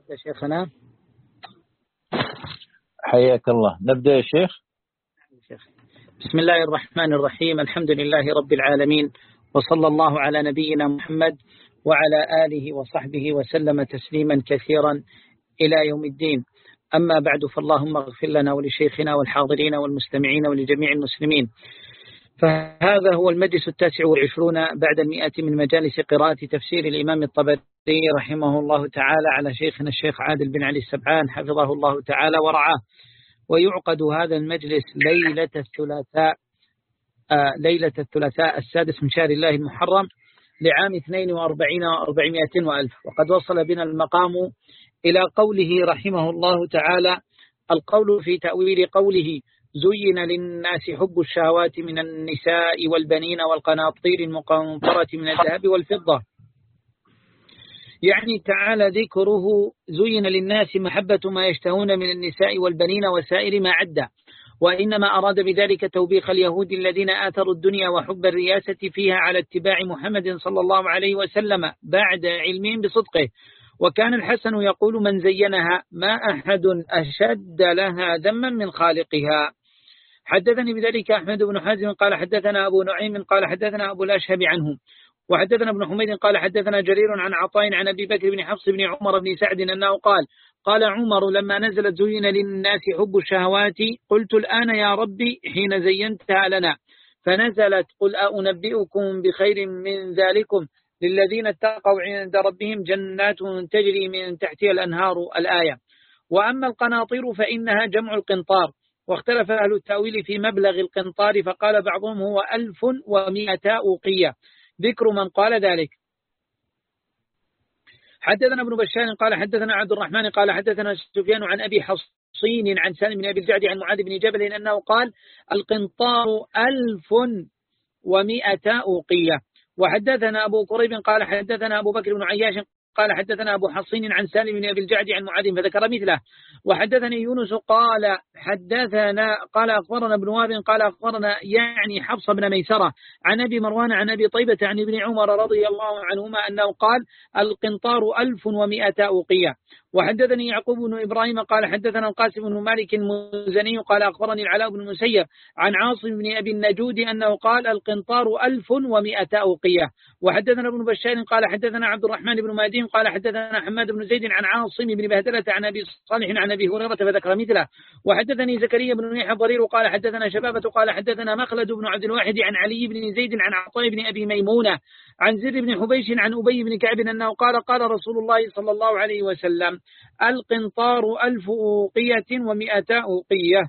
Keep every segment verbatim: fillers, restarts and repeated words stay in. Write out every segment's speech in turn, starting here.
نبدأ شيخنا. حياك الله. نبدأ يا شيخ. بسم الله الرحمن الرحيم. الحمد لله رب العالمين، وصلى الله على نبينا محمد وعلى آله وصحبه وسلم تسليما كثيرا إلى يوم الدين. أما بعد، فاللهم اغفر لنا ولشيخنا والحاضرين والمستمعين ولجميع المسلمين. فهذا هو المجلس التاسع والعشرون بعد المئة من مجالس قراءة تفسير الإمام الطبري رحمه الله تعالى على شيخنا الشيخ عادل بن علي السبعان حفظه الله تعالى ورعاه. ويعقد هذا المجلس ليلة الثلاثاء آه ليلة الثلاثاء السادس من شهر الله المحرم لعام اثنين وأربعين وأربعمائة وألف. وقد وصل بنا المقام إلى قوله رحمه الله تعالى: القول في تأويل قوله: زين للناس حب الشهوات من النساء والبنين والقناطير المقنطرة من الذهب والفضة. يعني تعالى ذكره زين للناس محبة ما يشتهون من النساء والبنين وسائر ما عدى، وإنما أراد بذلك توبيخ اليهود الذين آثروا الدنيا وحب الرياسة فيها على اتباع محمد صلى الله عليه وسلم بعد علمهم بصدقه. وكان الحسن يقول: من زينها ما أحد أشد لها ذما من خالقها. حدثني بذلك أحمد بن حازم قال حدثنا أبو نعيم قال حدثنا أبو الأشهب عنهم، وحدثنا ابن حميد قال حدثنا جرير عن عطاء عن أبي بكر بن حفص بن عمر بن سعد أنه قال: قال عمر لما نزلت زين للناس حب الشهوات قلت: الآن يا ربي حين زينتها لنا. فنزلت: قل أنبئكم بخير من ذلكم للذين اتقوا عند ربهم جنات تجري من تحتها الأنهار. الآية. وأما القناطير فإنها جمع القنطار، واختلف أهل التأويل في مبلغ القنطار، فقال بعضهم هو ألف ومئة أوقية، ذكر من قال ذلك. حدثنا ابن بشار قال حدثنا عبد الرحمن قال حدثنا سفيان عن أبي حصين عن سالم بن أبي الجعد عن معاذ بن جبل أنه قال: القنطار ألف ومئة أوقية. وحدثنا أبو قريب قال حدثنا أبو بكر بن عياش قال حدثنا أبو حصين عن سالم بن أبي الجعد عن معاذ فذكر مثله. وحدثني يونس قال حدثنا قال أخبرنا ابن وهب قال أخبرنا يعني حفص بن ميسرة عن أبي مروان عن أبي طيبة عن ابن عمر رضي الله عنهما أنه قال: القنطار ألف ومئة أوقية. وحدثني يعقوب بن إبراهيم قال حدثنا القاسم بن مالك المزني قال أخبرني العلاء بن المسيب عن عاصم بن أبي النجود أنه قال: القنطار ألف ومئة أوقية. وحدثنا ابن بشار قال حدثنا عبد الرحمن بن مهدي قال حدثنا حماد بن زيد عن عاصم بن بهدلة عن أبي صالح عن أبي هريرة فذكر مثله. وحدثني زكريا بن يحيى الضرير قال حدثنا شبابة قال حدثنا مخلد بن عبد الواحد عن علي بن زيد عن عطاء بن أبي ميمونة عن زر بن حبيش عن أبي بن كعب أنه قال: قال رسول الله صلى الله عليه وسلم: القنطار ألف أوقية ومئة أوقية.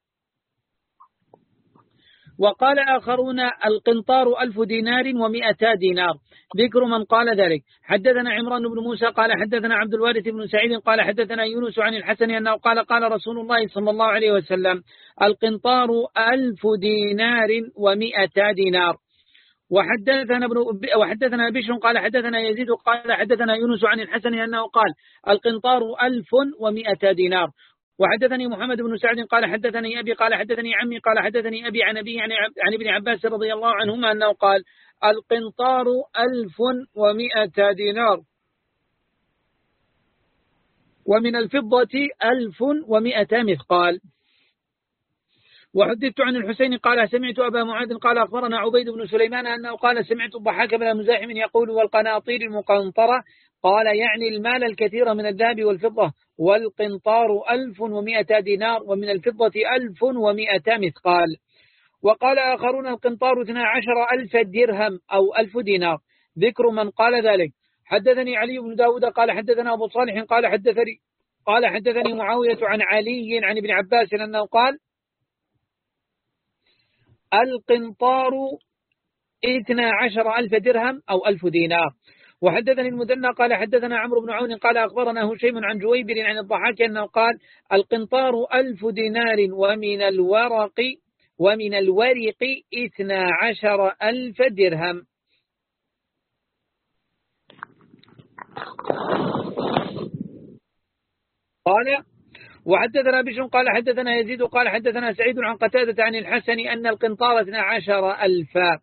وقال آخرون: القنطار ألف دينار ومئتا دينار، ذكر من قال ذلك. حدثنا عمران بن موسى قال حدثنا عبد الوارث بن سعيد قال حدثنا يونس عن الحسن أنه قال: قال رسول الله صلى الله عليه وسلم: القنطار ألف دينار ومئتا دينار. وحدثنا ابن وحدثنا بشر قال حدثنا يزيد قال حدثنا يونس عن الحسن أنه قال: القنطار ألف ومئة دينار. وحدثني محمد بن سعد قال حدثني أبي قال حدثني عمي قال حدثني أبي عن أبي عن, عن ابن عباس رضي الله عنهما أنه قال: القنطار ألف ومئة دينار، ومن الفضة ألف ومئة مثقال. وحدثت عن الحسين قال سمعت أبا معاذ قال أخبرنا عبيد بن سليمان أنه قال: سمعت الضحاك بن مزاحم يقول: والقناطير المقنطرة، قال يعني المال الكثير من الذهب والفضة. والقنطار ألف ومئة دينار، ومن الفضة ألف ومئة مثقال. وقال آخرون: القنطار اثنا عشر ألف درهم أو ألف دينار، ذكر من قال ذلك. حدثني علي بن داود قال حدثنا أبو صالح قال حدثني قال حدثني معاوية عن علي عن ابن عباس أنه قال: القنطار اثنا عشر ألف درهم أو ألف دينار. وحدثني المثنى قال حدثنا عمرو بن عون قال أخبرنا هشيم عن جويبر عن الضحاك أنه قال: القنطار ألف دينار، ومن الورق ومن الورق اثنا عشر ألف درهم. قال: وحدثنا بشر قال حدثنا يزيد قال حدثنا سعيد عن قتادة عن الحسن أن القنطار اثنا عشر ألفا.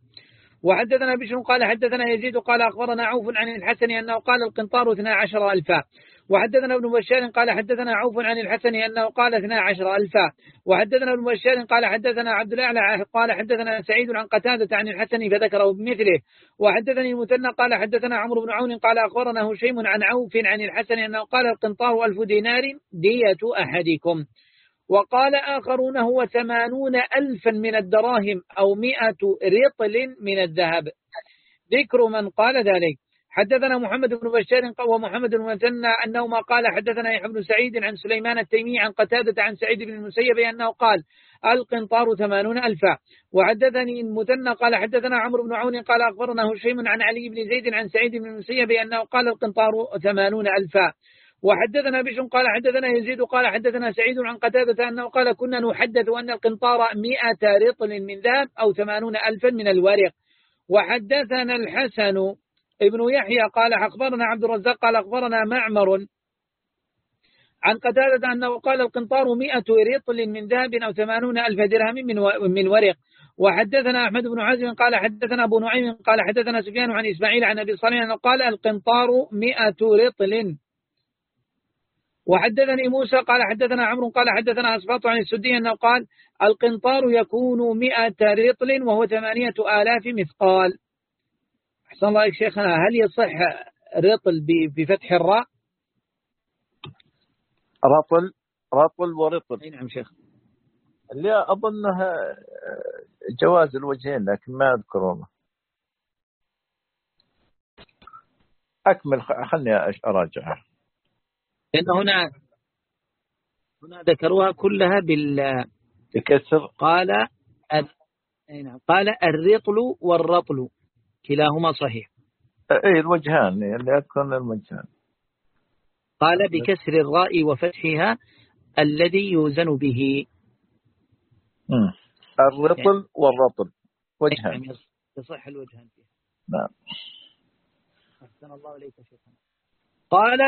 وحدثنا بشر قال حدثنا يزيد قال أخبرنا عوف عن الحسن أنه قال: القنطار اثنا عشر ألفا. وحدثنا ابن بشار قال حدثنا عوف عن الحسن أنه قال اثنا عشر ألفا. وحدثنا ابن بشار قال حدثنا عبد الأعلى قال حدثنا سعيد عن قتادة عن الحسن فذكره بمثله. وحدثني المثنى قال حدثنا عمرو بن عون قال أخبرنا هشيم عن عوف عن الحسن أنه قال القنطار ألف دينار دية أحدكم. وقال آخرون هو ثمانون ألفا من الدراهم أو مئة رطل من الذهب. ذكر من قال ذلك. حدثنا محمد بن بشار ومحمد بن المثنى أنهما قال حدثنا يحيى بن سعيد عن سليمان التيمي عن قتادة عن سعيد بن المسيب أنه قال القنطار ثمانون ألفا. وحدثني المثنى قال حدثنا عمرو بن عون قال أخبرنا هشيم عن علي بن زيد عن سعيد بن المسيب أنه قال القنطار ثمانون ألفا. وحدثنا بشر قال حدثنا يزيد قال حدثنا سعيد عن قتادة أنه قال كنا نحدث أن القنطار مئة رطل من ذهب أو ثمانون ألفا من الورق. وحدثنا الحسن ابن يحيى قال أخبرنا عبد الرزاق قال أخبرنا معمر عن قتادة أنه قال القنطار مئة رطل من ذهب أو ثمانون ألف درهم من ورق. وحدثنا أحمد بن حزم قال حدثنا أبو نعيم قال حدثنا سفيان عن إسماعيل عن أبي صالح أنه قال القنطار مئة رطل. وحدثني موسى قال حدثنا عمرو قال حدثنا أسباط عن السدي أنه قال القنطار يكون مئة رطل وهو ثمانية آلاف مثقال. أحسن الله شيخنا، هل يصح رطل بفتح الراء؟ رطل رطل ورطل. أي نعم شيخ. اللي أظنها جواز الوجهين لكن ما أذكرونه. أكمل خلني أراجعها. لأن هنا هنا ذكروها كلها بال بكسر. قال قال الرطل والرطل كلاهما صحيح. أي الوجهان اللي أذكرن الوجهان. قال بكسر الراء وفتحها الذي يوزن به. مم. الرطل يعني والرطل وجهان. يعني يصح الوجهان فيها. نعم. أحسن الله إليك شيخنا. قال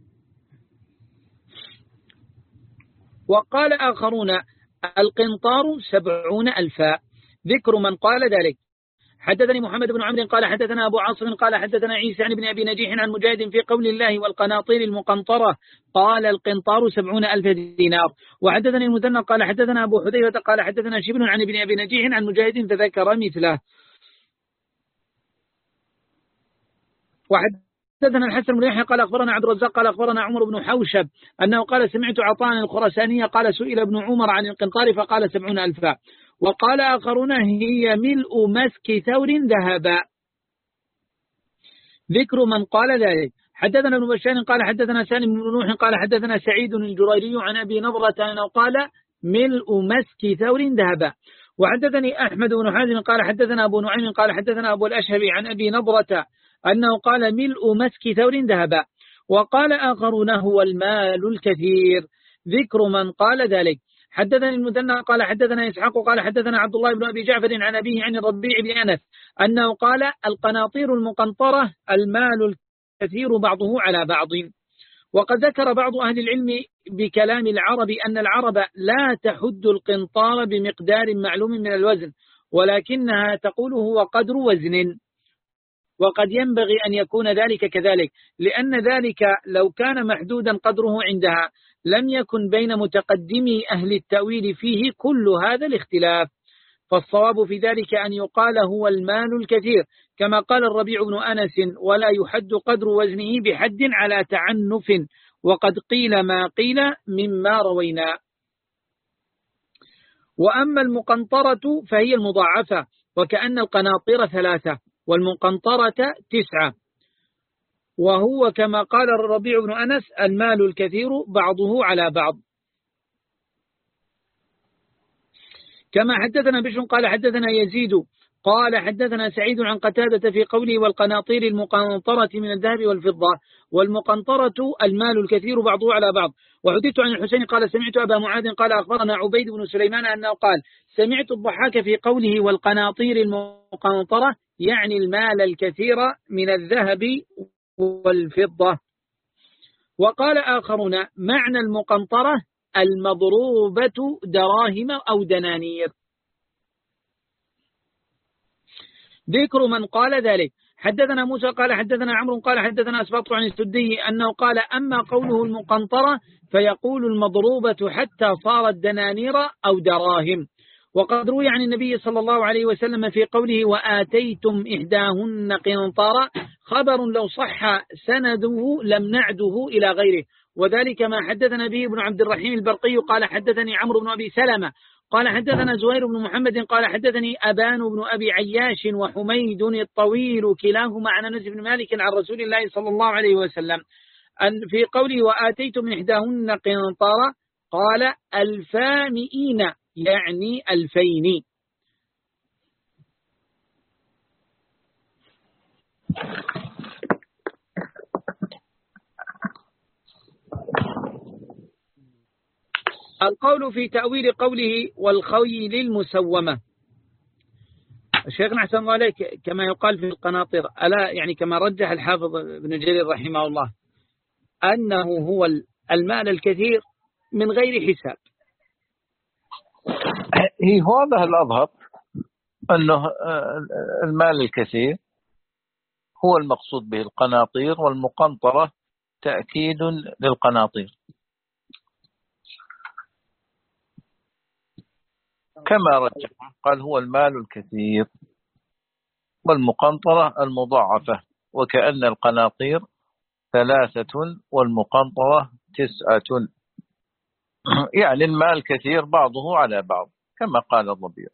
وقال آخرون القنطار سبعون ألفا. ذكر من قال ذلك. حدثني محمد بن عمرو قال حدثنا أبو عاصم قال حدثنا عيسى عن ابن أبي نجيح عن مجاهد في قول الله والقناطير المقنطرة قال القنطار سبعون ألف دينار. وحدثني المثنى قال حدثنا أبو حذيفة قال حدثنا شبل عن ابن أبي نجيح عن مجاهد فذكر مثله. وحدثنا الحسن بن يحيى قال أخبرنا عبد الرزاق قال أخبرنا عمر بن حوشب أنه قال سمعت عطاء الخراسانية قال سئل ابن عمر عن القنطار فقال سبعون ألفا. وقال آخرون هي ملء مسك ثور ذهبا. ذكر من قال ذلك. حدثنا ابن بشار قال حدثنا سالم بن نوح قال حدثنا سعيد الجريري عن أبي نضرة أنه قال ملء مسك ثور ذهبا. وحدثني أحمد بن حازم قال حدثنا أبو نعيم قال حدثنا أبو الأشهبي عن أبي نضرة أنه قال ملء مسك ثور ذهبا. وقال آخرون هو المال الكثير. ذكر من قال ذلك. حدثني المثنى قال حدثنا إسحاق قال حدثنا عبد الله بن أبي جعفر عن أبيه عن الربيع بن أنس أنه قال القناطير المقنطرة المال الكثير بعضه على بعض. وقد ذكر بعض أهل العلم بكلام العرب أن العرب لا تحد القنطار بمقدار معلوم من الوزن ولكنها تقول هو قدر وزن. وقد ينبغي أن يكون ذلك كذلك لأن ذلك لو كان محدودا قدره عندها لم يكن بين متقدمي أهل التأويل فيه كل هذا الاختلاف. فالصواب في ذلك أن يقال هو المال الكثير كما قال الربيع بن أنس ولا يحد قدر وزنه بحد على تعنف وقد قيل ما قيل مما روينا. وأما المقنطرة فهي المضاعفة وكأن القناطير ثلاثة والمقنطرة تسعة وهو كما قال الربيع بن أنس المال الكثير بعضه على بعض. كما حدثنا بشر قال حدثنا يزيد قال حدثنا سعيد عن قتادة في قوله والقناطير المقنطرة من الذهب والفضة والمقنطرة المال الكثير بعضه على بعض. وحدثت عن الحسين قال سمعت أبا معاذ قال أخبرنا عبيد بن سليمان أنه قال سمعت الضحاك في قوله والقناطير المقنطرة يعني المال الكثير من الذهب والفضة. وقال آخرون معنى المقنطرة المضروبة دراهم أو دنانير. ذكر من قال ذلك. حدثنا موسى قال حدثنا عمرو قال حدثنا أسباط عن السدي أنه قال أما قوله المقنطرة فيقول المضروبة حتى صارت دنانير أو دراهم. وقد روي عن النبي صلى الله عليه وسلم في قوله وآتيتم إحداهن قنطارا خبر لو صح سنده لم نعده إلى غيره، وذلك ما حدثنا به ابن عبد الرحيم البرقي قال حدثني عمرو بن أبي سلمة قال حدثنا زهير بن محمد قال حدثني أبان بن أبي عياش وحميد الطويل كلاهما عن أنس بن مالك عن رسول الله صلى الله عليه وسلم أن في قوله وآتيتم إحداهن قنطارا قال الفامئين يعني ألفين. القول في تأويل قوله والخيل المسومة. الشيخ أحسن الله عليك كما يقال في القناطر ألا يعني كما رجح الحافظ ابن جرير رحمه الله أنه هو المال الكثير من غير حساب. هي هذا الأظهر أنه المال الكثير هو المقصود به القناطير، والمقنطرة تأكيد للقناطير كما رجح قال هو المال الكثير، والمقنطرة المضاعفة، وكأن القناطير ثلاثة والمقنطرة تسعة، يعني المال كثير بعضه على بعض كما قال الربيع.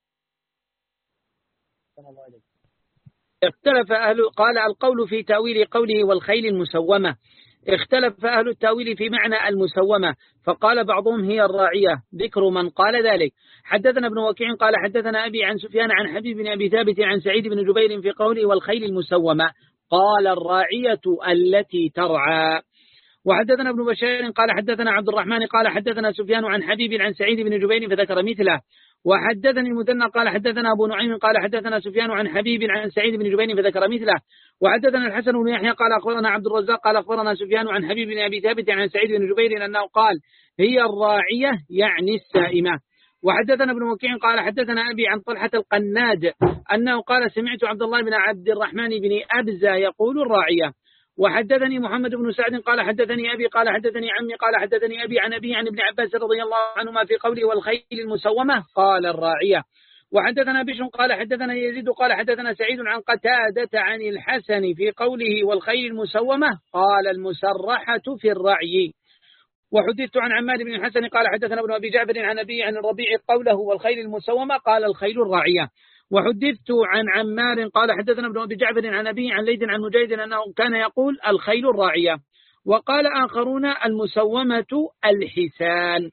اختلف أهل قال القول في تأويل قوله والخيل المسومة. اختلف أهل التأويل في معنى المسومة، فقال بعضهم هي الراعية، ذكر من قال ذلك. حدثنا ابن وكيع قال حدثنا أبي عن سفيان عن حبيب بن أبي ثابت عن سعيد بن جبير في قوله والخيل المسومة قال الراعية التي ترعى. وحدثنا ابن بشير قال حدثنا عبد الرحمن قال حدثنا سفيان عن حبيب عن سعيد بن جبير فذكر مثله. وحدثني المثنى قال حدثنا أبو نعيم قال حدثنا سفيان عن حبيب عن سعيد بن جبير فذكر مثله. وحدثنا الحسن بن يحيى قال أخبرنا عبد الرزاق قال أخبرنا سفيان عن حبيب بن أبي ثابت عن سعيد بن جبير أنه قال هي الراعية يعني السائمة. وحدثنا ابن وكيع قال حدثنا أبي عن طلحة القناد أنه قال سمعت عبد الله بن عبد الرحمن بن أبزة يقول الراعية. وحدثني محمد بن سعد قال حدثني أبي قال حدثني عمي قال حدثني أبي عن أبي عن ابن عباس رضي الله عنهما في قوله والخيل المسومة قال الراعية. وحدثنا بشر قال حدثنا يزيد قال حدثنا سعيد عن قتادة عن الحسن في قوله والخيل المسومة قال المسرحة في الرعي. وحدثت عن عماد بن الحسن قال حدثنا ابن أبي جعفر عن أبي عن الربيع قوله والخيل المسومة قال الخيل الراعية. وحدثت عن عمار قال حدثنا ابن أبي جعفر عن أبي عن ليث عن مجاهد أنه كان يقول الخيل الراعية. وقال آخرون المسومة الحسان،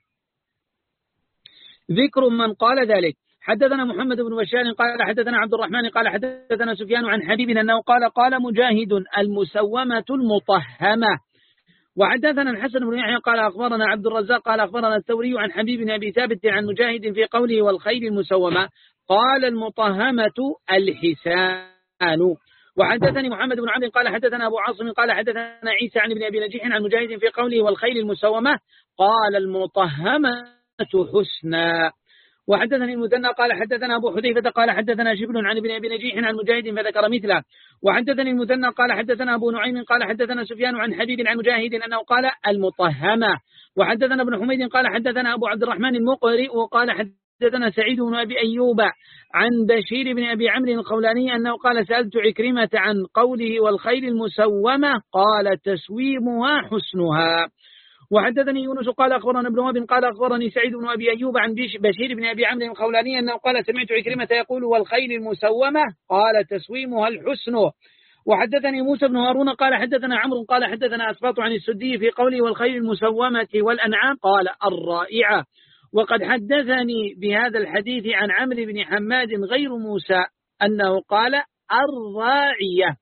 ذكر من قال ذلك. حدثنا محمد بن بشار قال حدثنا عبد الرحمن قال حدثنا سفيان عن حبيب أنه قال قال مجاهد المسومة المطهمة. وحدثنا الحسن بن يحيى قال أخبرنا عبد الرزاق قال أخبرنا الثوري عن حبيب بن أبي ثابت عن مجاهد في قوله والخيل المسومة قال المطهمة الحسان. وحدثني محمد بن عبد قال حدثنا أبو عاصم قال حدثنا عيسى عن ابن أبي نجيح عن مجاهد في قوله والخيل المسومة قال المطهمة حسنا. وحدثني المثنى قال حدثنا أبو حذيفة قال حدثنا شبل عن ابن أبي نجيح عن مجاهد فذكر مثله. وحدثني المثنى قال حدثنا أبو نعيم قال حدثنا سفيان عن حبيب عن مجاهد أنه قال المطهمة. وحدثنا ابن حميد قال حدثنا أبو عبد الرحمن المقرئ وقال حدثنا سعيد بن أبي أيوب عن بشير بن أبي عمرو الخولاني أنه قال سألت عكرمة عن قوله والخيل المسومة قال تسويمها حسنها. وحدثني يونس قال أخبرنا ابن وهب قال أخبرني سعيد بن أبي أيوب عن بشير بن أبي عمرو الخولاني أنه قال سمعت عكرمة يقول والخيل المسومة قال تسويمها الحسن. وحدثني موسى بن هارون قال حدثنا عمرو قال حدثنا أسباط عن السدي في قوله والخيل المسومة والأنعام قال الرائعة. وقد حدثني بهذا الحديث عن عمرو بن حماد غير موسى أنه قال الراعية.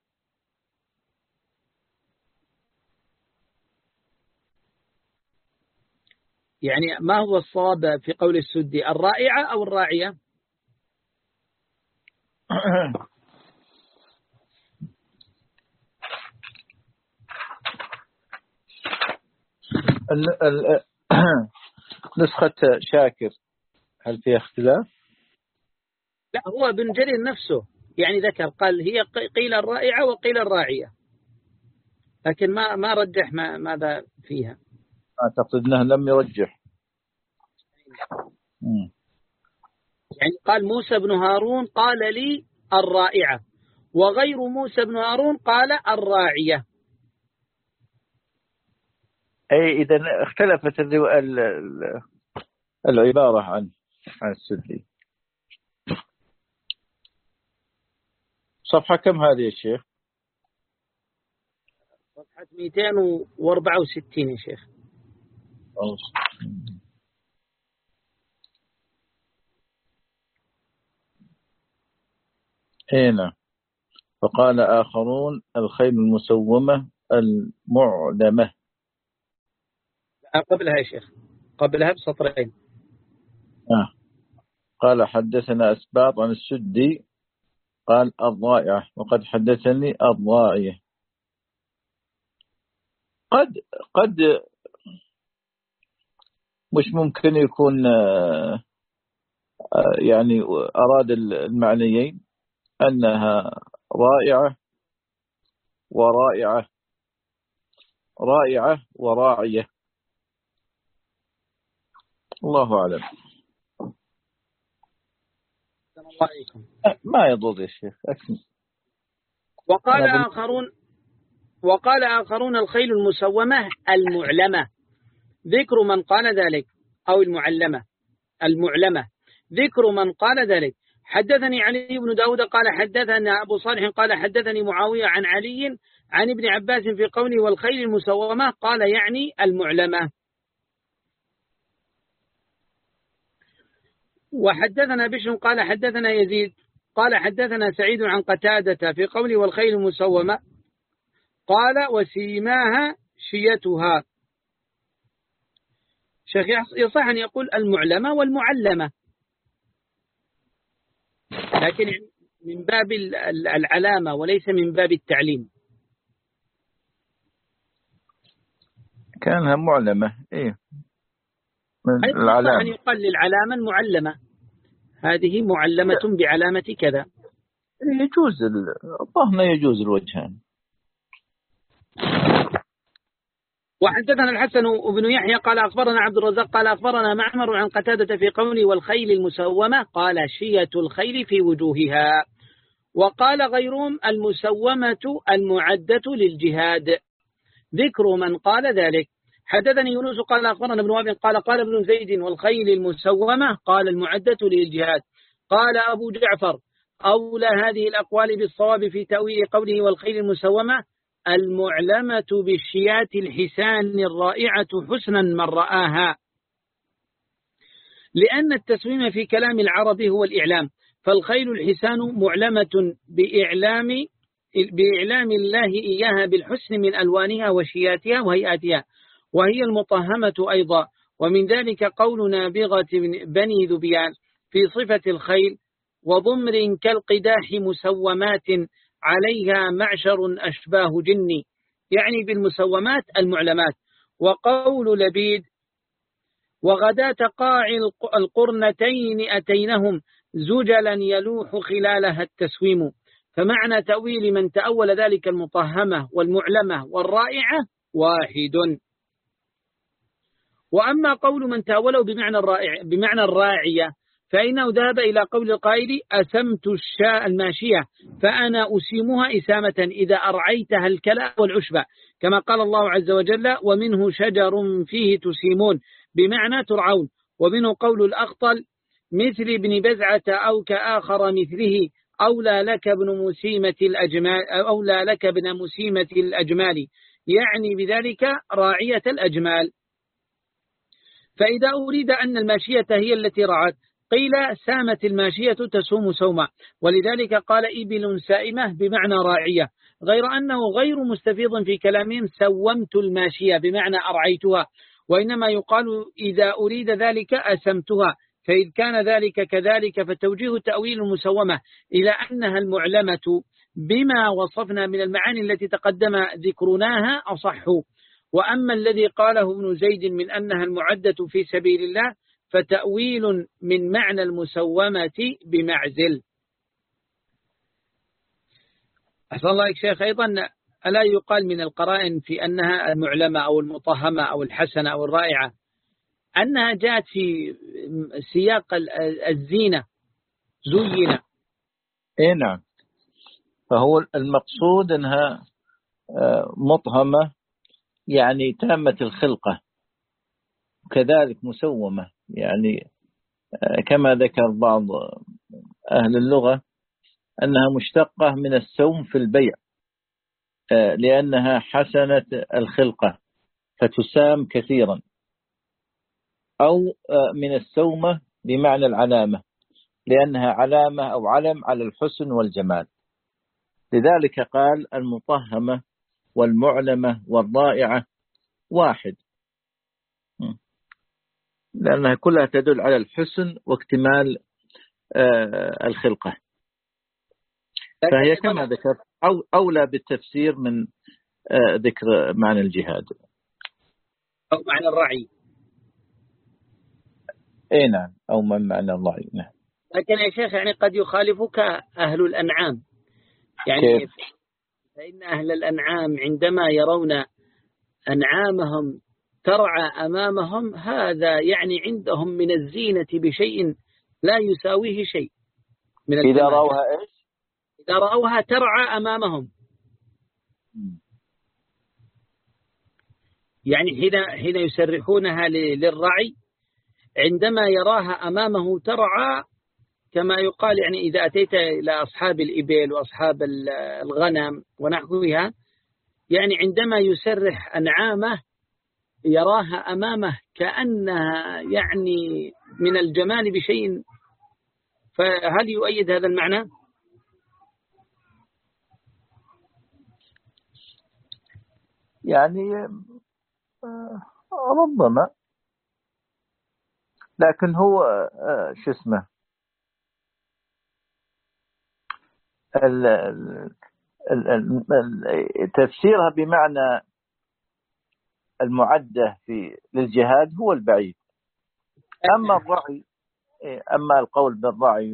يعني ما هو الصواب في قول السدي الرائعة أو الراعية؟ نسخة شاكر هل فيها اختلاف؟ لا هو ابن جرير نفسه يعني ذكر قال هي قيل الرائعة وقيل الراعية، لكن ما ما رجح ما ماذا فيها. أعتقد أنه لم يرجح. يعني قال موسى بن هارون قال لي الرائعة، وغير موسى بن هارون قال الراعية. أي إذا اختلفت العبارة عن عن السدي. صفحة كم هذه يا شيخ؟ صفحة مئتين وأربعة وستين يا شيخ. هنا فقال آخرون الخيل المسومة المعلمة. قبلها يا شيخ، قبلها بسطرين. آه. قال حدثنا أسباط عن السدي قال الضائعة، وقد حدثني الضائية. قد قد مش ممكن يكون يعني أراد المعنيين أنها رائعة ورائعة، رائعة وراعية، الله أعلم. ما يضر يا شيخ. وقال آخرون وقال آخرون الخيل المسومة المعلمة، ذكر من قال ذلك، أو المعلمة المعلمة، ذكر من قال ذلك. حدثني علي بن داود قال حدثنا أبو صالح قال حدثني معاوية عن علي عن ابن عباس في قوله والخيل المسومة قال يعني المعلمة. وحدثنا بشر قال حدثنا يزيد قال حدثنا سعيد عن قتادة في قوله والخيل المسومة قال وسيماها شيتها. شيخ يصح أن يقول المعلمة والمعلمة، لكن من باب العلامة وليس من باب التعليم. كانها معلمة إيه من العلامة. أن يقال للعلامة المعلمة، هذه معلمة بعلامة كذا. يجوز الظهر يجوز الوجهان. وحدثنا الحسن بن يحيى قال أخبرنا عبد الرزاق قال أخبرنا معمر عن قتادة في قوله والخيل المسومة قال شية الخيل في وجوهها. وقال غيرهم المسومة المعدة للجهاد، ذكر من قال ذلك. حدثني يونس قال أخبرنا ابن وهب قال قال ابن زيد والخيل المسومة قال المعدة للجهاد. قال أبو جعفر أولى هذه الأقوال بالصواب في تأويل قوله والخيل المسومة المعلمة بالشيات الحسان الرائعة حسنا من رآها، لأن التسويم في كلام العرب هو الإعلام، فالخيل الحسان معلمة بإعلام بإعلام الله إياها بالحسن من ألوانها وشياتها وهيئاتها، وهي المطهمة أيضا. ومن ذلك قول نابغة بني ذبيان في صفة الخيل وضمر كالقداح مسومات عليها معشر أشباه جني، يعني بالمسومات المعلمات. وقول لبيد وغداة قاع القرنتين أتينهم زجلا يلوح خلالها التسويم، فمعنى تأويل من تأول ذلك المطهمة والمعلمة والرائعة واحد. وأما قول من تأوله بمعنى الرائع بمعنى الراعية فإنه ذهب إلى قول القائل أسمت الشاء الماشية فأنا أسيمها إسامة إذا أرعيتها الكلى والعشبة، كما قال الله عز وجل ومنه شجر فيه تسيمون بمعنى ترعون. ومنه قول الأخطل مثل ابن بزعة أو كآخر مثله أولى لك ابن مسيمة الأجمال أولى لك ابن مسيمة الأجمال، يعني بذلك راعية الأجمال. فإذا أريد أن الماشية هي التي رعت قيل سامت الماشية تسوم سوما، ولذلك قال إبل سائمة بمعنى راعية، غير أنه غير مستفيض في كلامهم سومت الماشية بمعنى أرعيتها، وإنما يقال إذا أريد ذلك أسمتها، فإذ كان ذلك كذلك فتوجيه تأويل المسومة إلى أنها المعلمة بما وصفنا من المعاني التي تقدم ذكرناها أصح. وأما الذي قاله ابن زيد من أنها المعدة في سبيل الله فتأويل من معنى المسومة بمعزل. أحسن الله عليك شيخ. أيضا ألا يقال من القرائن في أنها المعلمة أو المطهمة أو الحسنة أو الرائعة أنها جاءت في سياق الزينة زينة؟ إيه نعم، فهو المقصود أنها مطهمة يعني تامة الخلقة، كذلك مسومة، يعني كما ذكر بعض أهل اللغة أنها مشتقة من السوم في البيع لأنها حسنة الخلقة فتسام كثيرا، أو من السومة بمعنى العلامة لأنها علامة أو علم على الحسن والجمال. لذلك قال المطهمة والمعلمة والرائعة واحد، لأنها كلها تدل على الحسن واكتمال الخلقة، فهي كما ذكرت أو أولى بالتفسير من ذكر معنى الجهاد أو معنى الرعي. اي نعم، أو من معنى الرعي. نعم. لكن يا شيخ يعني قد يخالفك أهل الأنعام، يعني كيف؟ فإن أهل الأنعام عندما يرون أنعامهم ترعى أمامهم هذا يعني عندهم من الزينة بشيء لا يساويه شيء من إذا رأوها إيش؟ إذا رأوها ترعى أمامهم، يعني حين حين يسرحونها للرعي عندما يراها أمامه ترعى، كما يقال يعني إذا أتيت إلى أصحاب الإبل وأصحاب الغنم ونحوها، يعني عندما يسرح أنعامه يراها أمامه كأنها يعني من الجمال بشيء، فهل يؤيد هذا المعنى؟ يعني ربما، لكن هو شو اسمه تفسيرها بمعنى المعدة في للجهاد هو البعيد. أما الرعي، أما القول بالرعي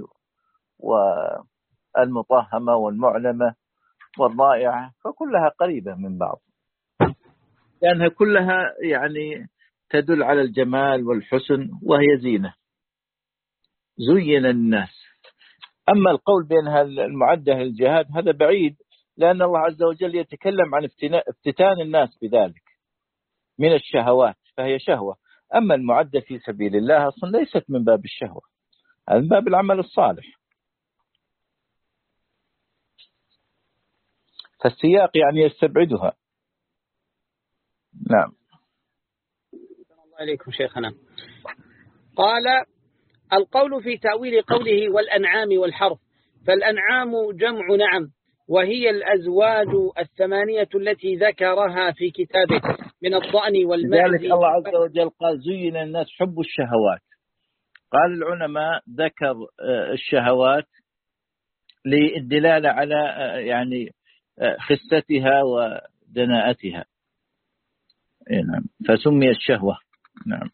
والمطهمة والمعلمة والرائعة فكلها قريبة من بعض، لأنها كلها يعني تدل على الجمال والحسن وهي زينة زين الناس. أما القول بأنها المعدة للجهاد هذا بعيد، لأن الله عز وجل يتكلم عن افتتان الناس بذلك من الشهوات، فهي شهوة. أما المعدة في سبيل الله أصلا ليست من باب الشهوة، هذا من باب العمل الصالح، فالسياق يعني يستبعدها. نعم. الله عليكم شيخنا. قال القول في تأويل قوله والأنعام والحرث، فالأنعام جمع نعم وهي الأزواج الثمانية التي ذكرها في كتابه من الضأن والمعز. لذلك الله عز وجل قال زين الناس حب الشهوات. قال العلماء ذكر الشهوات للدلالة على يعني خستها ودناءتها، نعم، فسمي الشهوة. نعم.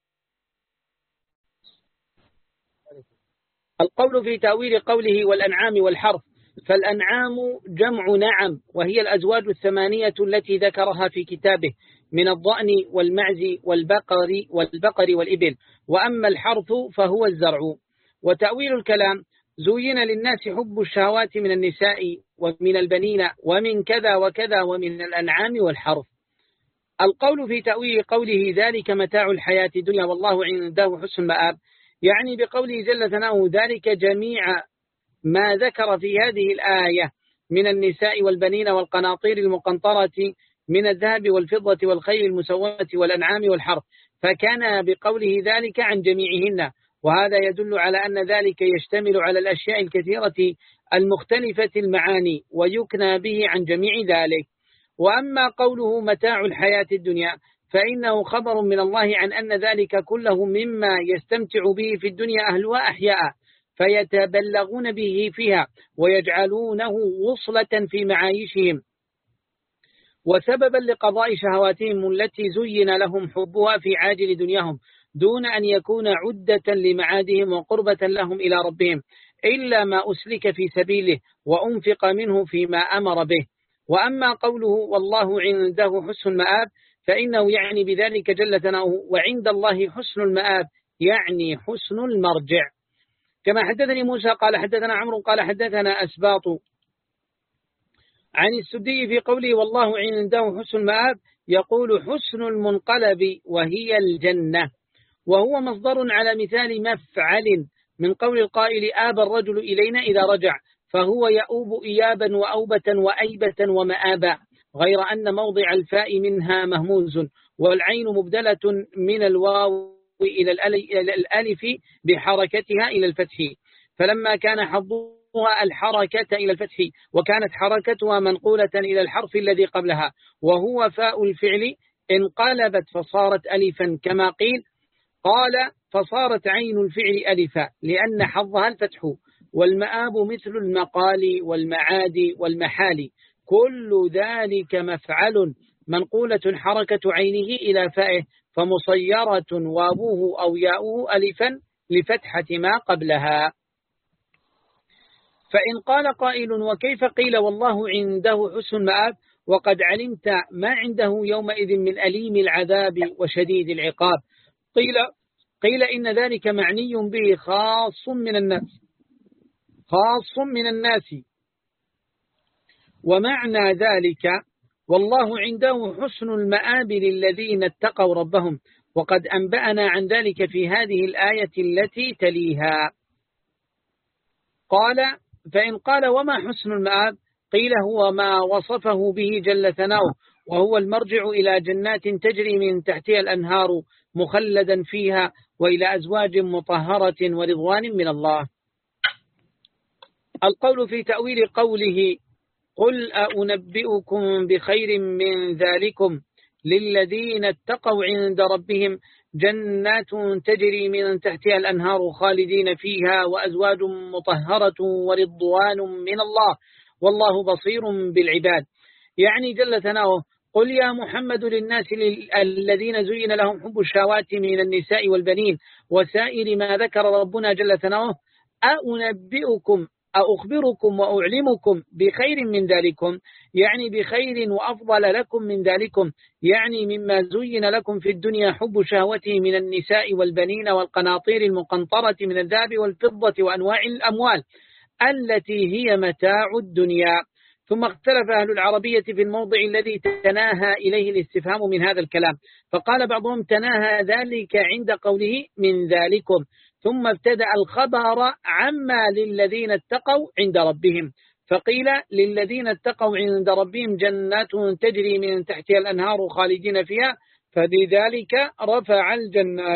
القول في تأويل قوله والأنعام والحرث، فالأنعام جمع نعم وهي الأزواج الثمانية التي ذكرها في كتابه من الضأن والمعز والبقر والبقر والإبل، وأما الحرث فهو الزرع. وتأويل الكلام زين للناس حب الشهوات من النساء ومن البنين ومن كذا وكذا ومن الأنعام والحرث. القول في تأويل قوله ذلك متاع الحياة الدنيا والله عنده حسن المآب، يعني بقوله جل ثناؤه ذلك جميع ما ذكر في هذه الآية من النساء والبنين والقناطير المقنطرة من الذهب والفضة والخيل المسومة والأنعام والحرث، فكان بقوله ذلك عن جميعهن، وهذا يدل على أن ذلك يشتمل على الأشياء الكثيرة المختلفة المعاني ويكنى به عن جميع ذلك. وأما قوله متاع الحياة الدنيا فإنه خبر من الله عن أن ذلك كله مما يستمتع به في الدنيا أهلها أحياء فيتبلغون به فيها ويجعلونه وصلة في معايشهم وسببا لقضاء شهواتهم التي زين لهم حبها في عاجل دنياهم، دون أن يكون عدة لمعادهم وقربة لهم إلى ربهم، إلا ما أسلك في سبيله وأنفق منه فيما أمر به. وأما قوله والله عنده حسن المآب فإنه يعني بذلك جل ثناؤه وعند الله حسن المآب يعني حسن المرجع. كما حدثني موسى قال حدثنا عمرو قال حدثنا أسباط عن السدي في قوله والله عنده حسن المآب يقول حسن المنقلب وهي الجنة، وهو مصدر على مثال مفعل من قول القائل آب الرجل إلينا إذا رجع، فهو يؤوب إيابا وأوبة وأيبة ومآبا، غير أن موضع الفاء منها مهموز، والعين مبدلة من الواو إلى الألف بحركتها إلى الفتح، فلما كان حظها الحركة إلى الفتح وكانت حركتها منقولة إلى الحرف الذي قبلها وهو فاء الفعل انقلبت فصارت ألفا، كما قيل قال فصارت عين الفعل ألفا لأن حظها الفتح. والمآب مثل المقال والمعاد والمحال، كل ذلك مفعل منقولة حركة عينه إلى فائه فمصيرة وابوه أو ياؤه ألفا لفتحة ما قبلها. فإن قال قائل وكيف قيل والله عنده حسن المآب وقد علمت ما عنده يومئذ من أليم العذاب وشديد العقاب؟ قيل قيل إن ذلك معني به خاص من الناس خاص من الناس ومعنى ذلك والله عنده حسن المآب للذين اتقوا ربهم، وقد أنبأنا عن ذلك في هذه الآية التي تليها. قال فإن قال وما حسن المآب قيل هو ما وصفه به جل ثناؤه، وهو المرجع إلى جنات تجري من تحتها الأنهار مخلدا فيها وإلى أزواج مطهرة ورضوان من الله. القول في تأويل قوله قل أنبئكم بخير من ذلكم للذين اتقوا عند ربهم جنات تجري من تحتها الأنهار خالدين فيها وأزواج مطهرة ورضوان من الله والله بصير بالعباد، يعني جل ثناؤه قل يا محمد للناس الذين زين لهم حب الشهوات من النساء والبنين وسائر ما ذكر ربنا جل ثناؤه أنبئكم أخبركم وأعلمكم بخير من ذلكم، يعني بخير وأفضل لكم من ذلكم، يعني مما زين لكم في الدنيا حب شهوته من النساء والبنين والقناطير المقنطرة من الذهب والفضة وأنواع الأموال التي هي متاع الدنيا. ثم اختلف أهل العربية في الموضع الذي تناهى إليه الاستفهام من هذا الكلام، فقال بعضهم تناهى ذلك عند قوله من ذلكم، ثم ابتدأ الخبر عما للذين اتقوا عند ربهم، فقيل للذين اتقوا عند ربهم جنات تجري من تحتها الأنهار خالدين فيها، فلذلك رفع الجنات.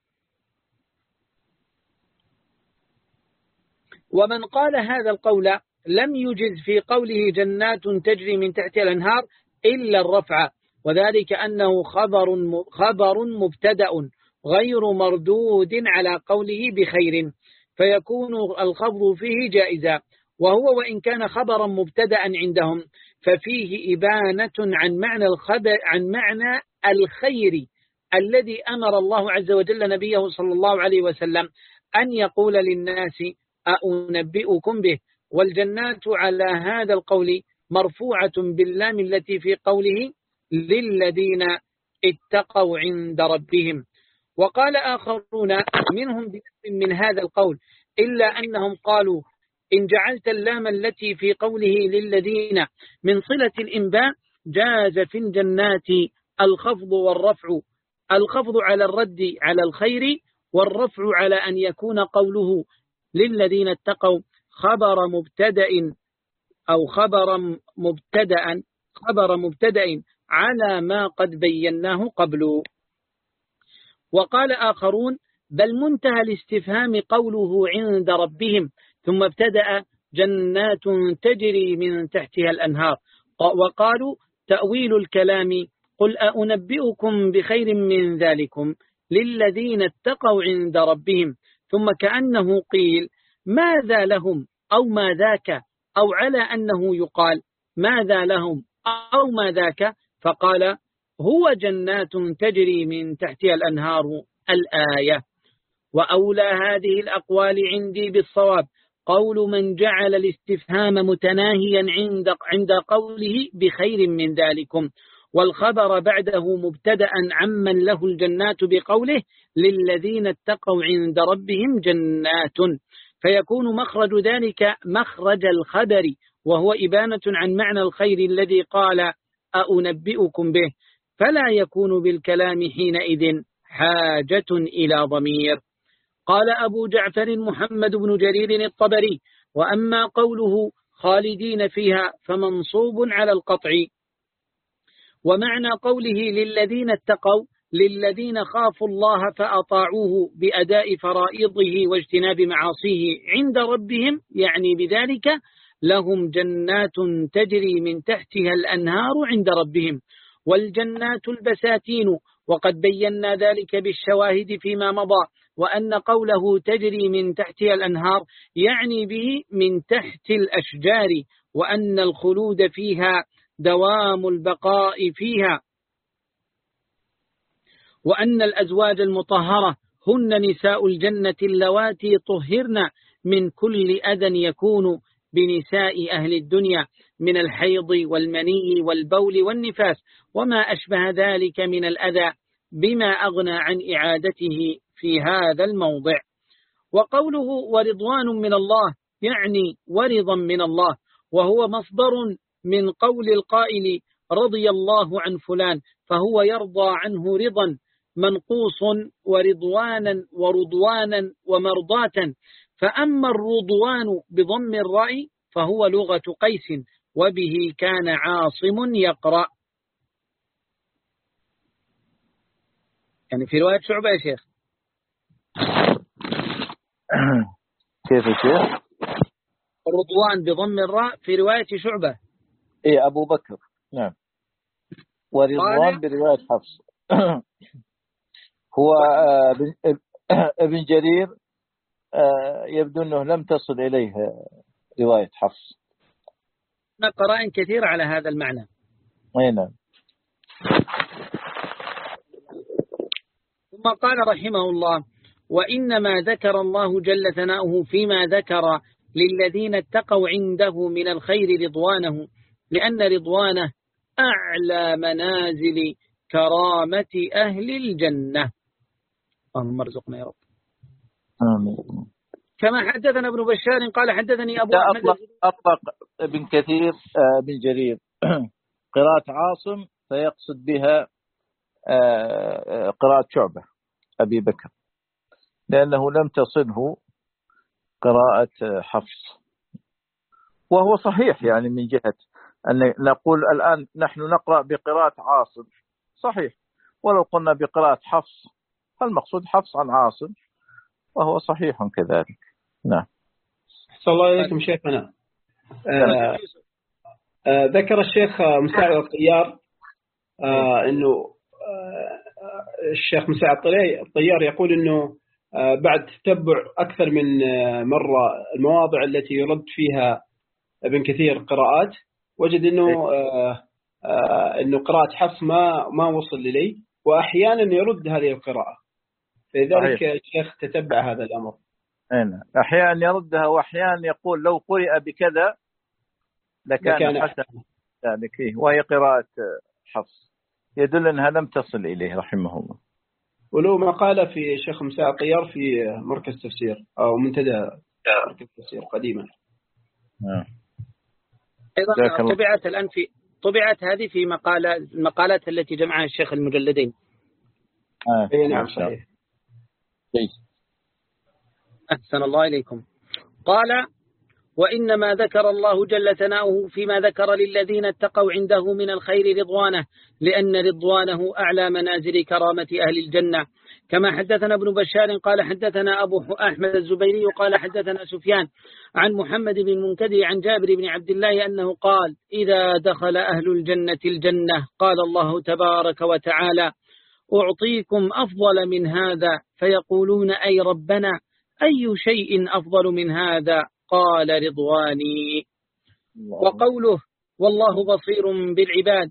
ومن قال هذا القول لم يجز في قوله جنات تجري من تحتها الأنهار إلا الرفع، وذلك أنه خبر خبر مبتدأ غير مردود على قوله بخير، فيكون الخفض فيه جائزا، وهو وإن كان خبرا مبتدأ عندهم ففيه إبانة عن معنى الخبر عن معنى الخير الذي أمر الله عز وجل نبيه صلى الله عليه وسلم أن يقول للناس أنبئكم به. والجنات على هذا القول مرفوعة باللام التي في قوله للذين اتقوا عند ربهم. وقال آخرون منهم من هذا القول إلا أنهم قالوا إن جعلت اللام التي في قوله للذين من صلة الإنباء جاز في الجنات الخفض والرفع، الخفض على الرد على الخير والرفع على أن يكون قوله للذين اتقوا خبر مبتدأ أو خبر مبتدأ خبر مبتدأ على ما قد بيناه قبل. وقال آخرون بل منتهى الاستفهام قوله عند ربهم ثم ابتدأ جنات تجري من تحتها الأنهار، وقالوا تأويل الكلام قل أنبئكم بخير من ذلكم للذين اتقوا عند ربهم، ثم كأنه قيل ماذا لهم أو ما ذاك، أو على أنه يقال ماذا لهم أو ما ذاك، فقال هو جنات تجري من تحتها الأنهار الآية. وأولى هذه الأقوال عندي بالصواب قول من جعل الاستفهام متناهيا عند عند قوله بخير من ذلكم، والخبر بعده مبتدأ عمن له الجنات بقوله للذين اتقوا عند ربهم جنات، فيكون مخرج ذلك مخرج الخبر، وهو إبانة عن معنى الخير الذي قال أنبئكم به، فلا يكون بالكلام حينئذ حاجة إلى ضمير. قال أبو جعفر محمد بن جرير الطبري: وأما قوله خالدين فيها فمنصوب على القطع، ومعنى قوله للذين اتقوا للذين خافوا الله فأطاعوه بأداء فرائضه واجتناب معاصيه عند ربهم، يعني بذلك لهم جنات تجري من تحتها الأنهار عند ربهم، والجنات البساتين، وقد بينا ذلك بالشواهد فيما مضى، وأن قوله تجري من تحتها الأنهار يعني به من تحت الأشجار، وأن الخلود فيها دوام البقاء فيها، وأن الأزواج المطهرة هن نساء الجنة اللواتي طهرن من كل أذى يكون بنساء أهل الدنيا من الحيض والمني والبول والنفاس وما أشبه ذلك من الأذى، بما أغنى عن إعادته في هذا الموضع. وقوله ورضوان من الله يعني ورضا من الله، وهو مصدر من قول القائل رضي الله عن فلان، فهو يرضى عنه رضا منقوص ورضوانا ورضوانا ومرضاة. فأما الرضوان بضم الراء فهو لغة قيس، وبه كان عاصم يقرأ. يعني في رواية شعبة يا شيخ. كيف يا شيخ؟ الرضوان بضم الراء في رواية شعبة. إيه أبو بكر، نعم. ورضوان برواية حفص. هو ابن جرير يبدو أنه لم تصل إليه رواية حفص. قرائن كثير على هذا المعنى. أي نعم. ثم قال رحمه الله: وإنما ذكر الله جل ثناؤه فيما ذكر للذين اتقوا عنده من الخير رضوانه، لأن رضوانه أعلى منازل كرامة أهل الجنة. اللهم ارزقنا يا رب. آمين. كما حدثنا ابن بشار قال حدثني أبو أحمد. أطلق, أطلق ابن كثير بن جرير قراءة عاصم فيقصد بها قراءة شعبة أبي بكر، لأنه لم تصله قراءة حفص، وهو صحيح يعني من جهة أن نقول الآن نحن نقرأ بقراءة عاصم صحيح، ولو قلنا بقراءة حفص فالمقصود حفص عن عاصم، وهو صحيح كذلك. نعم. أحسن الله إليكم شيخنا. آه آه ذكر الشيخ مساعد الطيار آه أنه آه الشيخ مساعد الطيار يقول أنه آه بعد تتبع أكثر من آه مرة المواضع التي يرد فيها ابن كثير قراءات، وجد أنه آه آه أنه قراءة حفص ما ما وصل إليه، وأحيانا يرد هذه القراءة، لذلك الشيخ تتبع هذا الأمر. أنا أحيانا يردها وأحيانا يقول لو قرئ بكذا لكان, لكان حسن ذلك، وهي قراءة حفص يدل أنها لم تصل إليه رحمه الله. ولو ما قال في شيخ مساعد الطيار في مركز تفسير أو منتدى مركز تفسير قديما. آه. أيضا طبعت الآن في طبعت هذه في مقالة المقالات التي جمعها الشيخ المجلدين. آه. أي نعم صحيح. أحسن الله إليكم. قال: وإنما ذكر الله جل ثناؤه فيما ذكر للذين اتقوا عنده من الخير رضوانه، لأن رضوانه أعلى منازل كرامة أهل الجنة. كما حدثنا ابن بشار قال حدثنا أبو أحمد الزبيري قال حدثنا سفيان عن محمد بن المنكدر عن جابر بن عبد الله أنه قال: إذا دخل أهل الجنة الجنة قال الله تبارك وتعالى: أعطيكم أفضل من هذا، فيقولون أي ربنا أي شيء أفضل من هذا؟ قال: رضواني. وقوله والله بصير بالعباد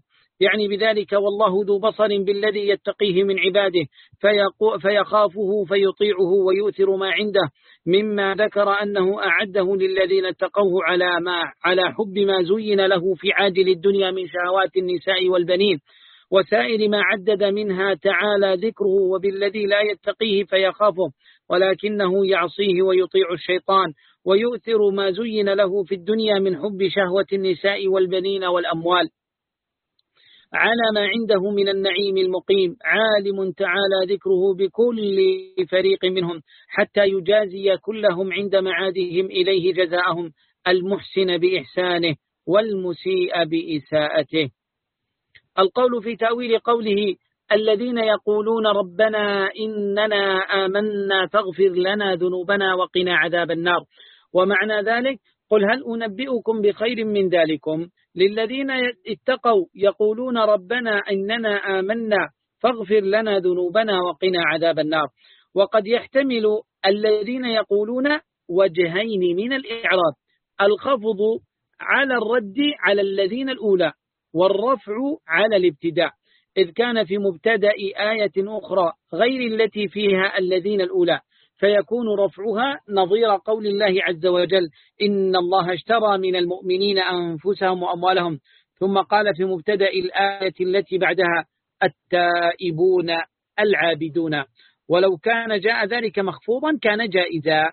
يعني بذلك والله ذو بصر بالذي يتقيه من عباده فيخافه فيطيعه ويؤثر ما عنده، مما ذكر أنه أعده للذين اتقوه على ما على حب ما زين له في عاجل الدنيا من شهوات النساء والبنين وسائر ما عدد منها تعالى ذكره، وبالذي لا يتقيه فيخافه ولكنه يعصيه ويطيع الشيطان، ويؤثر ما زين له في الدنيا من حب شهوة النساء والبنين والأموال على ما عنده من النعيم المقيم، عالم تعالى ذكره بكل فريق منهم حتى يجازي كلهم عند معادهم إليه جزاءهم، المحسن بإحسانه والمسيء بإساءته. القول في تأويل قوله الذين يقولون ربنا إننا آمنا فاغفر لنا ذنوبنا وقنا عذاب النار، ومعنى ذلك قل هل أنبئكم بخير من ذلكم للذين اتقوا يقولون ربنا إننا آمنا فاغفر لنا ذنوبنا وقنا عذاب النار. وقد يحتمل الذين يقولون وجهين من الإعراب، الخفض على الرد على الذين الأولى والرفع على الابتداء، إذ كان في مبتدأ آية أخرى غير التي فيها الذين الأولى، فيكون رفعها نظير قول الله عز وجل إن الله اشترى من المؤمنين أنفسهم وأموالهم، ثم قال في مبتدأ الآية التي بعدها التائبون العابدون، ولو كان جاء ذلك مخفوضا كان جائزا.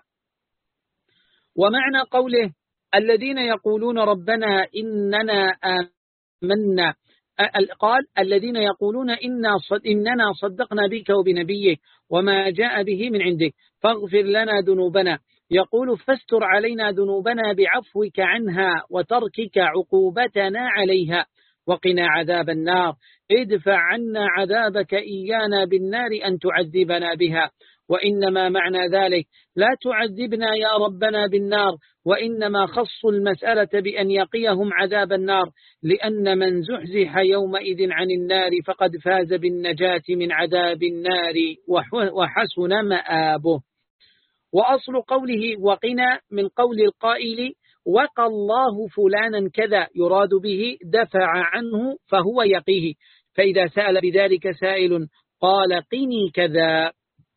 ومعنى قوله الذين يقولون ربنا إننا آمنا، قال الذين يقولون إنا صد إننا صدقنا بك وبنبيك وما جاء به من عندك فاغفر لنا ذنوبنا، يقول فاستر علينا ذنوبنا بعفوك عنها وتركك عقوبتنا عليها وقنا عذاب النار، ادفع عنا عذابك إيانا بالنار أن تعذبنا بها. وإنما معنى ذلك لا تعذبنا يا ربنا بالنار، وإنما خصوا المسألة بأن يقيهم عذاب النار، لأن من زحزح يومئذ عن النار فقد فاز بالنجاة من عذاب النار وحسن مآبه. وأصل قوله وقنا من قول القائل وقى الله فلانا كذا، يراد به دفع عنه فهو يقيه، فإذا سأل بذلك سائل قال قني كذا.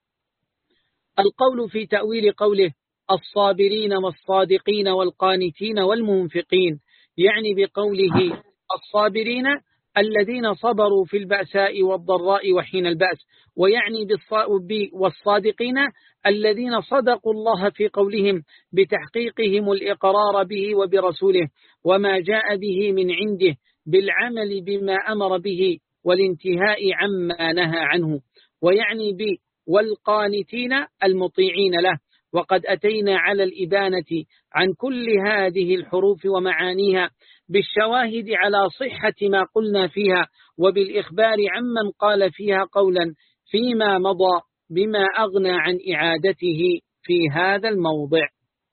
القول في تأويل قوله الصابرين والصادقين والقانتين والمنفقين، يعني بقوله الصابرين الذين صبروا في البأساء والضراء وحين البأس، ويعني والصادقين الذين صدقوا الله في قولهم بتحقيقهم الإقرار به وبرسوله وما جاء به من عنده بالعمل بما أمر به والانتهاء عما نهى عنه، ويعني ب والقانتين المطيعين له. وقد أتينا على الإبانة عن كل هذه الحروف ومعانيها بالشواهد على صحة ما قلنا فيها، وبالإخبار عمن قال فيها قولا فيما مضى بما أغنى عن إعادته في هذا الموضع.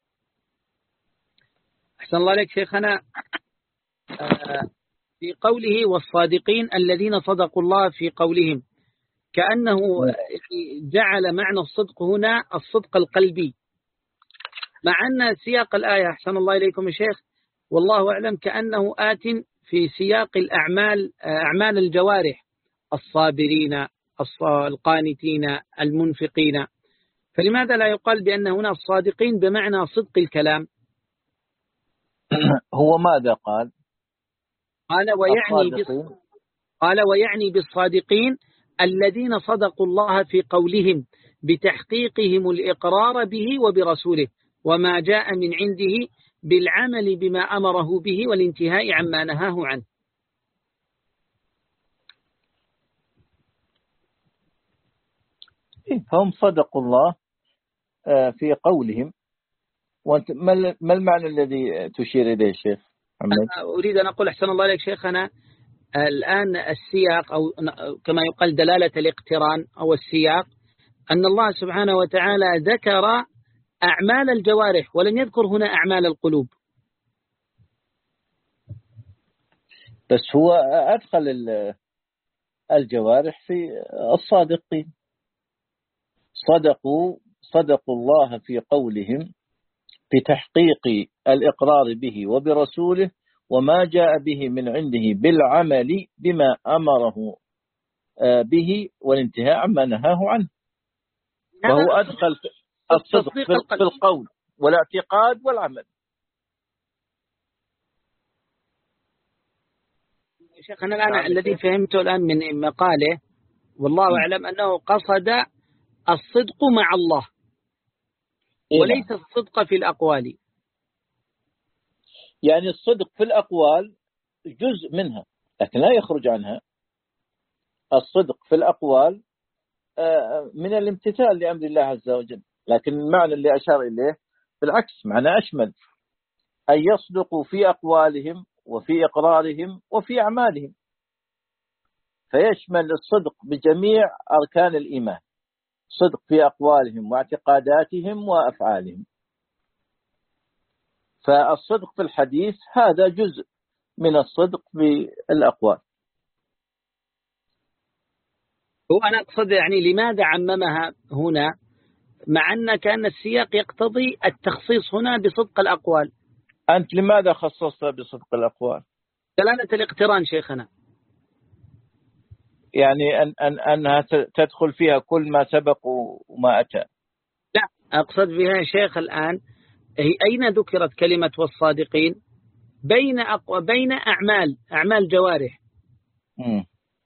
أحسن الله لك شيخنا. في قوله والصادقين الذين صدقوا الله في قولهم، كأنه جعل معنى الصدق هنا الصدق القلبي، مع أن سياق الآية أحسن الله إليكم يا شيخ والله أعلم كأنه آت في سياق الأعمال، أعمال الجوارح، الصابرين القانتين المنفقين، فلماذا لا يقال بأن هنا الصادقين بمعنى صدق الكلام؟ هو ماذا قال؟ قال ويعني قال ويعني بالصادقين الذين صدقوا الله في قولهم بتحقيقهم الإقرار به وبرسوله وما جاء من عنده بالعمل بما أمره به والانتهاء عما نهاه عنه. هم صدقوا الله في قولهم. وانت ما المعنى الذي تشير إليه شيخ محمد؟ أريد أن أقول أحسن الله عليك شيخنا، الآن السياق أو كما يقال دلالة الاقتران أو السياق أن الله سبحانه وتعالى ذكر أعمال الجوارح ولم يذكر هنا أعمال القلوب. بس هو أدخل الجوارح في الصادقين، صدقوا صدقوا الله في قولهم بتحقيق الإقرار به وبرسوله وما جاء به من عنده بالعمل بما أمره به والانتهاء عما نهاه عنه. وهو أدخل الصدق في القول والاعتقاد والعمل. شيخنا الآن الذي فهمته الآن من مقاله والله أعلم أنه قصد الصدق مع الله وليس الصدق في الأقوال. يعني الصدق في الأقوال جزء منها لكن لا يخرج عنها. الصدق في الأقوال من الامتثال لأمر الله عز وجل، لكن المعنى اللي أشار إليه بالعكس معنى أشمل، أن يصدقوا في أقوالهم وفي إقرارهم وفي أعمالهم، فيشمل الصدق بجميع أركان الإيمان، صدق في أقوالهم واعتقاداتهم وأفعالهم. فالصدق في الحديث هذا جزء من الصدق بالأقوال. هو أنا أقصد يعني لماذا عممها هنا مع أن كان السياق يقتضي التخصيص هنا بصدق الأقوال؟ أنت لماذا خصصت بصدق الأقوال؟ دلالة الاقتران شيخنا، يعني أن أن أنها تدخل فيها كل ما سبق وما أتى. لا أقصد بها شيخ الآن أين ذكرت كلمة والصادقين؟ بين أقوى بين أعمال أعمال جوارح. م.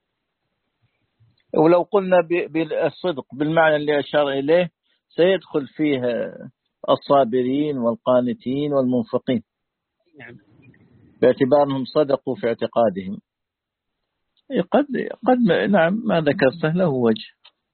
ولو قلنا بالصدق بالمعنى اللي أشار إليه سيدخل فيها الصابرين والقانتين والمنفقين. نعم. باعتبارهم صدقوا في اعتقادهم. قد قد نعم ما ذكرته له وجه.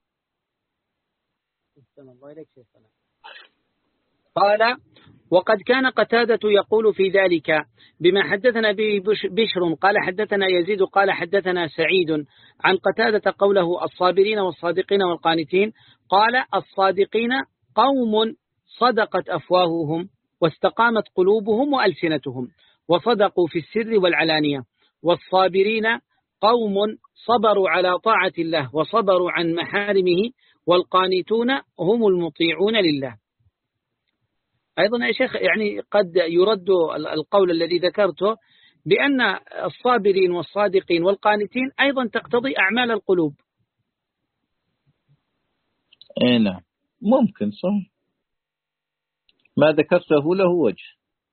قال وقد كان قتادة يقول في ذلك بما حدثنا به بشر قال حدثنا يزيد قال حدثنا سعيد عن قتادة قوله الصابرين والصادقين والقانتين، قال الصادقين قوم صدقت أفواههم واستقامت قلوبهم وألسنتهم وصدقوا في السر والعلانية، والصابرين قوم صبروا على طاعة الله وصبروا عن محارمه، والقانتون هم المطيعون لله. أيضا يا شيخ يعني قد يرد القول الذي ذكرته بأن الصابرين والصادقين والقانتين أيضا تقتضي أعمال القلوب. اي نعم ممكن صح، ما ذكرته له وجه.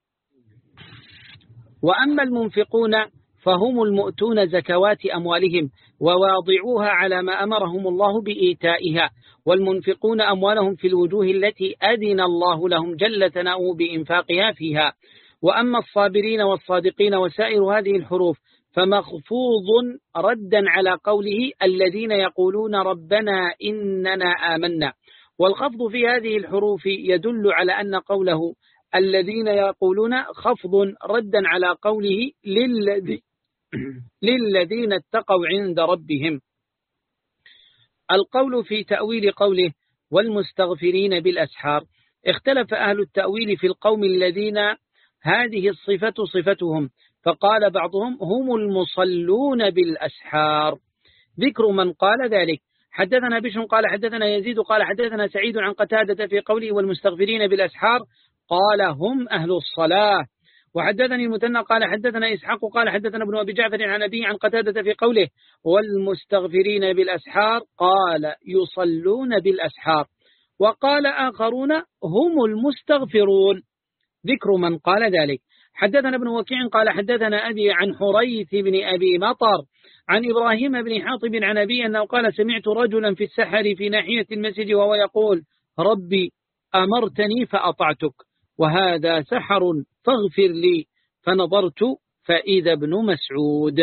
وأما المنفقون فهم المؤتون زكوات أموالهم وواضعوها على ما أمرهم الله بإيتائها، والمنفقون أموالهم في الوجوه التي أذن الله لهم جل ثناؤه بإنفاقها فيها. وأما الصابرين والصادقين وسائر هذه الحروف فمخفوض ردا على قوله الذين يقولون ربنا إننا آمنا، والخفض في هذه الحروف يدل على أن قوله الذين يقولون خفض ردا على قوله للذي للذين اتقوا عند ربهم. القول في تأويل قوله والمستغفرين بالأسحار، اختلف أهل التأويل في القوم الذين هذه الصفة صفتهم، فقال بعضهم هم المصلون بالأسحار، ذكر من قال ذلك. حدثنا بشر قال حدثنا يزيد قال حدثنا سعيد عن قتادة في قوله والمستغفرين بالأسحار قال هم أهل الصلاة. وحدثني المثنى قال حدثنا إسحاق قال حدثنا ابن أبي جعفر عن أبي عن قتادة في قوله والمستغفرين بالأسحار قال يصلون بالأسحار، وقال آخرون هم المستغفرون، ذكر من قال ذلك. حدثنا ابن وكيع قال حدثنا أبي عن حريث بن أبي مطر عن إبراهيم بن حاطب عن أبي أنه قال سمعت رجلا في السحر في ناحية المسجد وهو يقول ربي أمرتني فأطعتك وهذا سحر فاغفر لي، فنظرت فإذا ابن مسعود.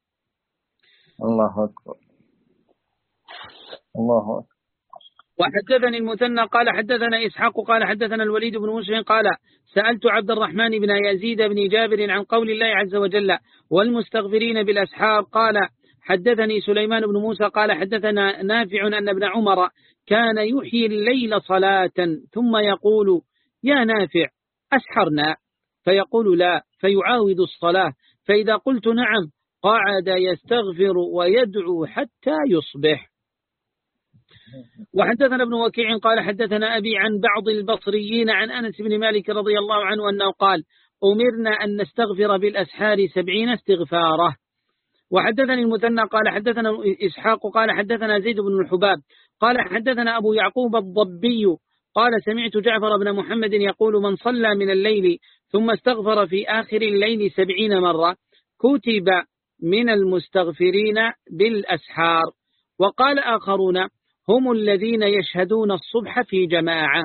الله أكبر الله أكبر. وحدثني المثنى قال حدثنا إسحاق قال حدثنا الوليد بن مسلم قال سألت عبد الرحمن بن يزيد بن جابر عن قول الله عز وجل والمستغفرين بالأسحار، قال حدثني سليمان بن موسى قال حدثنا نافع أن ابن عمر كان يحيي الليل صلاة ثم يقول يا نافع أسحرنا، فيقول لا فيعاود الصلاة، فإذا قلت نعم قعد يستغفر ويدعو حتى يصبح. وحدثنا ابن وكيع قال حدثنا أبي عن بعض البصريين عن أنس بن مالك رضي الله عنه أنه قال أمرنا أن نستغفر بالأسحار سبعين استغفاره. وحدثني المثنى قال حدثنا إسحاق قال حدثنا زيد بن الحباب قال حدثنا أبو يعقوب الضبي قال سمعت جعفر بن محمد يقول من صلى من الليل ثم استغفر في آخر الليل سبعين مرة كتب من المستغفرين بالأسحار. وقال آخرون هم الذين يشهدون الصبح في جماعة.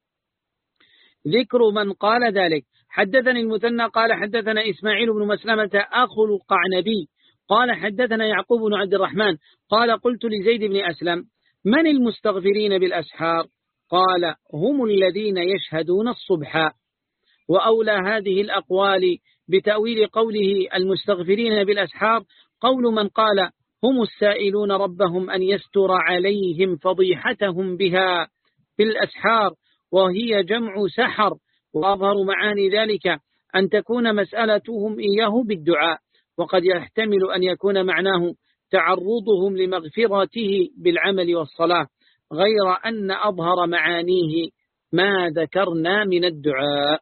ذكر من قال ذلك. حدثني المثنى قال حدثنا إسماعيل بن مسلمة أخو القعنبي قال حدثنا يعقوب بن عبد الرحمن قال قلت لزيد بن أسلم من المستغفرين بالأسحار؟ قال هم الذين يشهدون الصبح. وأولى هذه الأقوال بتأويل قوله المستغفرين بالأسحار قول من قال هم السائلون ربهم أن يستر عليهم فضيحتهم بها بالأسحار وهي جمع سحر. وأظهر معاني ذلك أن تكون مسألتهم إياه بالدعاء، وقد يحتمل أن يكون معناه تعرضهم لمغفرته بالعمل والصلاة، غير أن أظهر معانيه ما ذكرنا من الدعاء.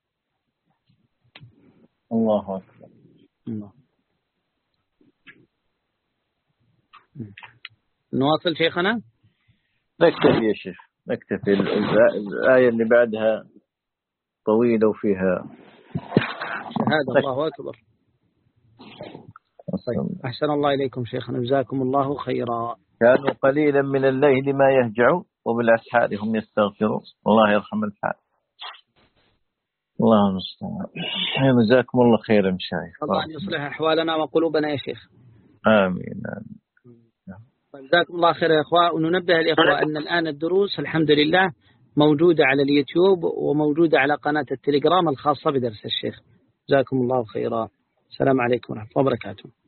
الله أكبر. الله. نواصل شيخنا. نكتفي يا شيخ، نكتفي. الآية اللي بعدها طويلة وفيها شهادة. الله أكبر. أحسن الله إليكم شيخنا، جزاكم الله خيرا. كانوا قليلا من الليل ما يهجعون وبالأسحار هم يستغفرون. الله يرحم الحال. الله المستعان. جزاكم الله خيرا مشايخ. الله أن يصلح أحوالنا وقلوبنا يا شيخ. آمين. جزاكم الله خير يا إخوة. وننبه الإخوة أن الآن الدروس الحمد لله موجودة على اليوتيوب وموجودة على قناة التليجرام الخاصة بدرس الشيخ. جزاكم الله خيرا. السلام عليكم ورحمة الله وبركاته.